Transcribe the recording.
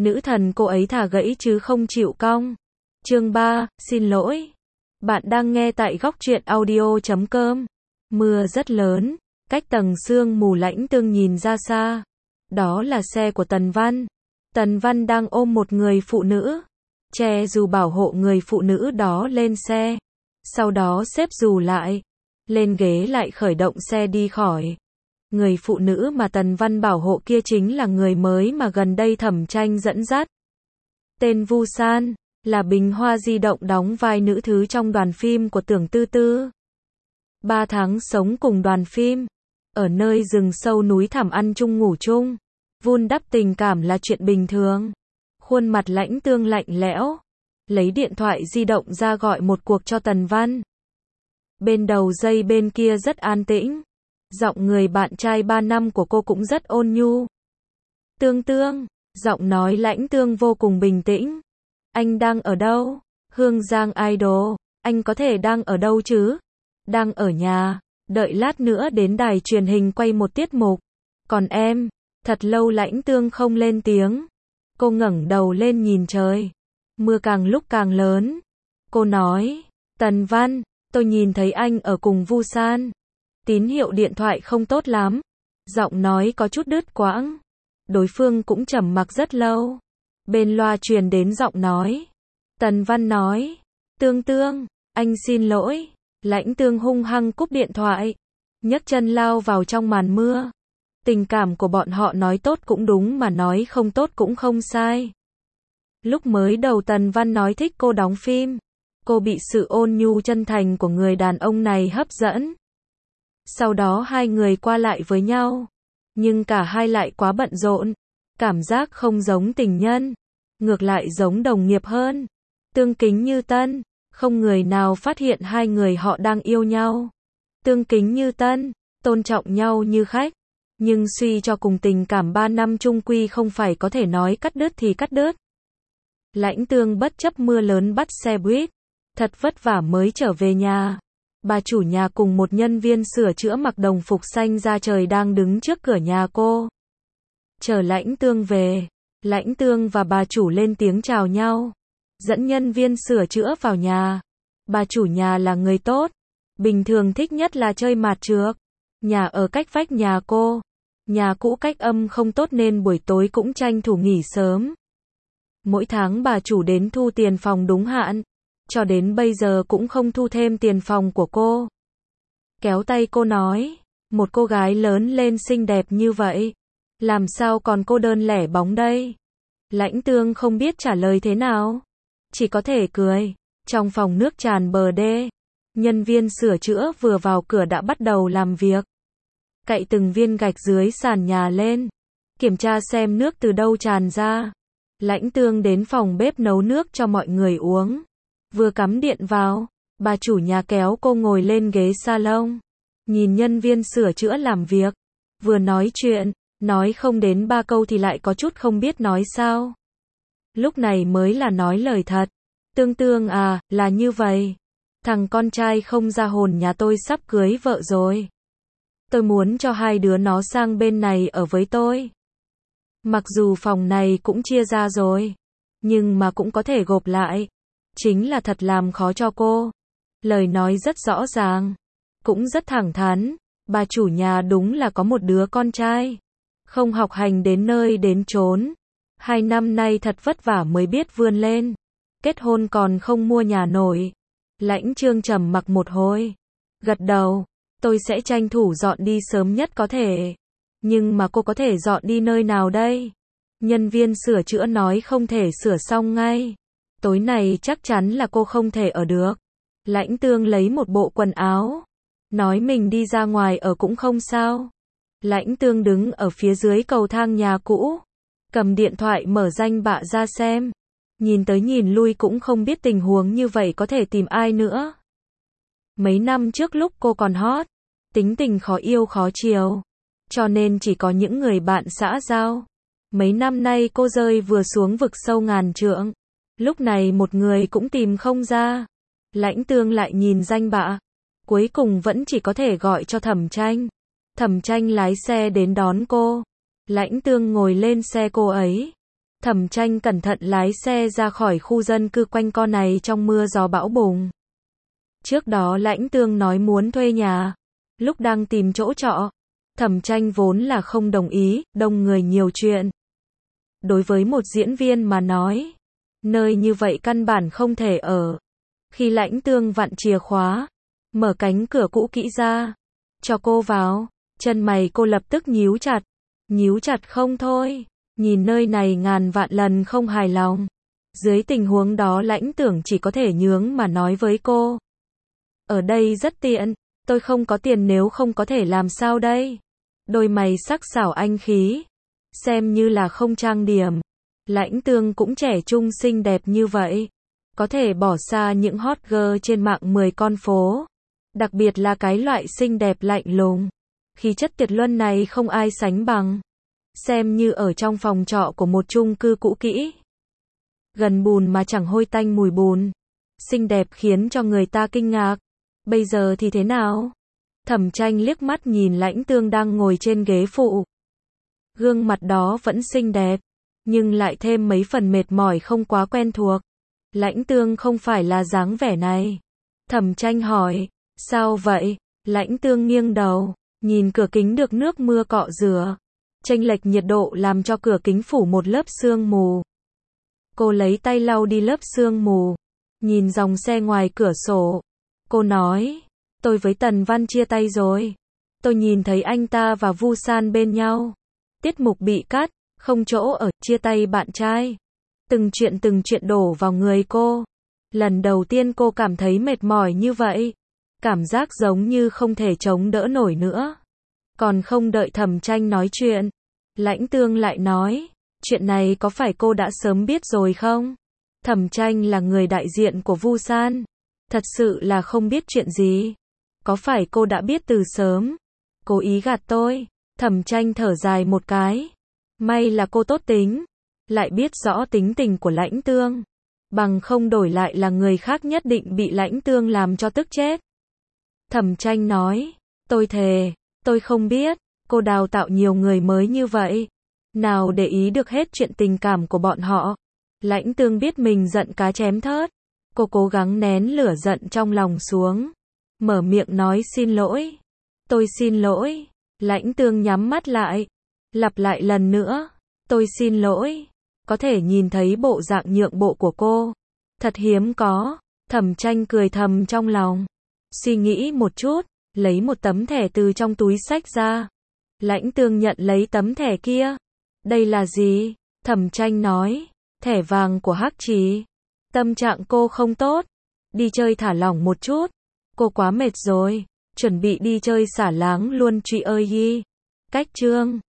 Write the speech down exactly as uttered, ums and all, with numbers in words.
Nữ thần cô ấy thà gãy chứ không chịu cong. Chương ba, xin lỗi. Bạn đang nghe tại góc truyện audio chấm com. Mưa rất lớn, cách tầng sương mù Lãnh Tương nhìn ra xa. Đó là xe của Tần Văn. Tần Văn đang ôm một người phụ nữ, che dù bảo hộ người phụ nữ đó lên xe. Sau đó xếp dù lại, lên ghế lại khởi động xe đi khỏi. Người phụ nữ mà Tần Văn bảo hộ kia chính là người mới mà gần đây Thẩm Tranh dẫn dắt. Tên Vu San, là bình hoa di động đóng vai nữ thứ trong đoàn phim của Tưởng Tư Tư. Ba tháng sống cùng đoàn phim, ở nơi rừng sâu núi thẳm ăn chung ngủ chung, vun đắp tình cảm là chuyện bình thường. Khuôn mặt Lãnh Tương lạnh lẽo, lấy điện thoại di động ra gọi một cuộc cho Tần Văn. Bên đầu dây bên kia rất an tĩnh. Giọng người bạn trai ba năm của cô cũng rất ôn nhu. Tương Tương, giọng nói Lãnh Tương vô cùng bình tĩnh. Anh đang ở đâu? Hương Giang Idol, anh có thể đang ở đâu chứ? Đang ở nhà, đợi lát nữa đến đài truyền hình quay một tiết mục. Còn em? Thật lâu Lãnh Tương không lên tiếng. Cô ngẩng đầu lên nhìn trời. Mưa càng lúc càng lớn. Cô nói, Tần Văn, tôi nhìn thấy anh ở cùng Vu San. Tín hiệu điện thoại không tốt lắm. Giọng nói có chút đứt quãng. Đối phương cũng trầm mặc rất lâu. Bên loa truyền đến giọng nói. Tần Văn nói, Tương Tương, anh xin lỗi. Lãnh Tương hung hăng cúp điện thoại, nhấc chân lao vào trong màn mưa. Tình cảm của bọn họ nói tốt cũng đúng mà nói không tốt cũng không sai. Lúc mới đầu Tần Văn nói thích cô đóng phim. Cô bị sự ôn nhu chân thành của người đàn ông này hấp dẫn. Sau đó hai người qua lại với nhau. Nhưng cả hai lại quá bận rộn. Cảm giác không giống tình nhân. Ngược lại giống đồng nghiệp hơn. Tương kính như tân. Không người nào phát hiện hai người họ đang yêu nhau. Tương kính như tân. Tôn trọng nhau như khách. Nhưng suy cho cùng tình cảm ba năm chung quy không phải có thể nói cắt đứt thì cắt đứt. Lãnh Tương bất chấp mưa lớn bắt xe buýt. Thật vất vả mới trở về nhà. Bà chủ nhà cùng một nhân viên sửa chữa mặc đồng phục xanh da trời đang đứng trước cửa nhà cô. Chờ Lãnh Tương về, Lãnh Tương và bà chủ lên tiếng chào nhau, dẫn nhân viên sửa chữa vào nhà. Bà chủ nhà là người tốt, bình thường thích nhất là chơi mạt trược. Nhà ở cách vách nhà cô, nhà cũ cách âm không tốt nên buổi tối cũng tranh thủ nghỉ sớm. Mỗi tháng bà chủ đến thu tiền phòng đúng hạn. Cho đến bây giờ cũng không thu thêm tiền phòng của cô. Kéo tay cô nói, một cô gái lớn lên xinh đẹp như vậy, làm sao còn cô đơn lẻ bóng đây? Lãnh Tương không biết trả lời thế nào, chỉ có thể cười. Trong phòng nước tràn bờ đê, nhân viên sửa chữa vừa vào cửa đã bắt đầu làm việc. Cậy từng viên gạch dưới sàn nhà lên, kiểm tra xem nước từ đâu tràn ra. Lãnh Tương đến phòng bếp nấu nước cho mọi người uống. Vừa cắm điện vào, bà chủ nhà kéo cô ngồi lên ghế salon, nhìn nhân viên sửa chữa làm việc, vừa nói chuyện, nói không đến ba câu thì lại có chút không biết nói sao. Lúc này mới là nói lời thật. Tương Tương à, là như vậy. Thằng con trai không ra hồn nhà tôi sắp cưới vợ rồi. Tôi muốn cho hai đứa nó sang bên này ở với tôi. Mặc dù phòng này cũng chia ra rồi, nhưng mà cũng có thể gộp lại. Chính là thật làm khó cho cô. Lời nói rất rõ ràng, cũng rất thẳng thắn. Bà chủ nhà đúng là có một đứa con trai, không học hành đến nơi đến chốn. Hai năm nay thật vất vả mới biết vươn lên. Kết hôn còn không mua nhà nổi. Lãnh Chương trầm mặc một hồi, gật đầu. Tôi sẽ tranh thủ dọn đi sớm nhất có thể. Nhưng mà cô có thể dọn đi nơi nào đây? Nhân viên sửa chữa nói không thể sửa xong ngay. Tối này chắc chắn là cô không thể ở được. Lãnh Tương lấy một bộ quần áo, nói mình đi ra ngoài ở cũng không sao. Lãnh Tương đứng ở phía dưới cầu thang nhà cũ, cầm điện thoại mở danh bạ ra xem. Nhìn tới nhìn lui cũng không biết tình huống như vậy có thể tìm ai nữa. Mấy năm trước lúc cô còn hot, tính tình khó yêu khó chiều, cho nên chỉ có những người bạn xã giao. Mấy năm nay cô rơi vừa xuống vực sâu ngàn trượng. Lúc này một người cũng tìm không ra. Lãnh Tương lại nhìn danh bạ, cuối cùng vẫn chỉ có thể gọi cho Thẩm Tranh. Thẩm Tranh lái xe đến đón cô. Lãnh Tương ngồi lên xe cô ấy. Thẩm Tranh cẩn thận lái xe ra khỏi khu dân cư quanh co này trong mưa gió bão bùng. Trước đó Lãnh Tương nói muốn thuê nhà. Lúc đang tìm chỗ trọ, Thẩm Tranh vốn là không đồng ý, đông người nhiều chuyện. Đối với một diễn viên mà nói, nơi như vậy căn bản không thể ở. Khi Lãnh Tương vặn chìa khóa, mở cánh cửa cũ kỹ ra, cho cô vào, chân mày cô lập tức nhíu chặt. Nhíu chặt không thôi, nhìn nơi này ngàn vạn lần không hài lòng. Dưới tình huống đó Lãnh Tưởng chỉ có thể nhướng mà nói với cô. Ở đây rất tiện, tôi không có tiền, nếu không có thể làm sao đây? Đôi mày sắc sảo anh khí, xem như là không trang điểm. Lãnh Tương cũng trẻ trung xinh đẹp như vậy, có thể bỏ xa những hot girl trên mạng mười con phố. Đặc biệt là cái loại xinh đẹp lạnh lùng, khí chất tuyệt luân này không ai sánh bằng. Xem như ở trong phòng trọ của một chung cư cũ kỹ. Gần bùn mà chẳng hôi tanh mùi bùn. Xinh đẹp khiến cho người ta kinh ngạc. Bây giờ thì thế nào? Thẩm Tranh liếc mắt nhìn Lãnh Tương đang ngồi trên ghế phụ. Gương mặt đó vẫn xinh đẹp, nhưng lại thêm mấy phần mệt mỏi không quá quen thuộc. Lãnh Tương không phải là dáng vẻ này. Thẩm Tranh hỏi, sao vậy? Lãnh Tương nghiêng đầu, nhìn cửa kính được nước mưa cọ rửa. Chênh lệch nhiệt độ làm cho cửa kính phủ một lớp sương mù. Cô lấy tay lau đi lớp sương mù, nhìn dòng xe ngoài cửa sổ. Cô nói, tôi với Tần Văn chia tay rồi. Tôi nhìn thấy anh ta và Vu San bên nhau. Tiết mục bị cắt, không chỗ ở, chia tay bạn trai. Từng chuyện từng chuyện đổ vào người cô. Lần đầu tiên cô cảm thấy mệt mỏi như vậy. Cảm giác giống như không thể chống đỡ nổi nữa. Còn không đợi Thẩm Tranh nói chuyện, Lãnh Tương lại nói, chuyện này có phải cô đã sớm biết rồi không? Thẩm Tranh là người đại diện của Vu San, thật sự là không biết chuyện gì. Có phải cô đã biết từ sớm? Cố ý gạt tôi. Thẩm Tranh thở dài một cái. May là cô tốt tính, lại biết rõ tính tình của Lãnh Tương. Bằng không đổi lại là người khác nhất định bị Lãnh Tương làm cho tức chết. Thẩm Tranh nói, tôi thề, tôi không biết, cô đào tạo nhiều người mới như vậy. Nào để ý được hết chuyện tình cảm của bọn họ. Lãnh Tương biết mình giận cá chém thớt. Cô cố gắng nén lửa giận trong lòng xuống. Mở miệng nói xin lỗi. Tôi xin lỗi. Lãnh Tương nhắm mắt lại. Lặp lại lần nữa. Tôi xin lỗi. Có thể nhìn thấy bộ dạng nhượng bộ của cô. Thật hiếm có. Thẩm Tranh cười thầm trong lòng. Suy nghĩ một chút. Lấy một tấm thẻ từ trong túi xách ra. Lãnh Tương nhận lấy tấm thẻ kia. Đây là gì? Thẩm Tranh nói. Thẻ vàng của Hắc Trì. Tâm trạng cô không tốt. Đi chơi thả lỏng một chút. Cô quá mệt rồi. Chuẩn bị đi chơi xả láng luôn chị ơi hi. Cách chương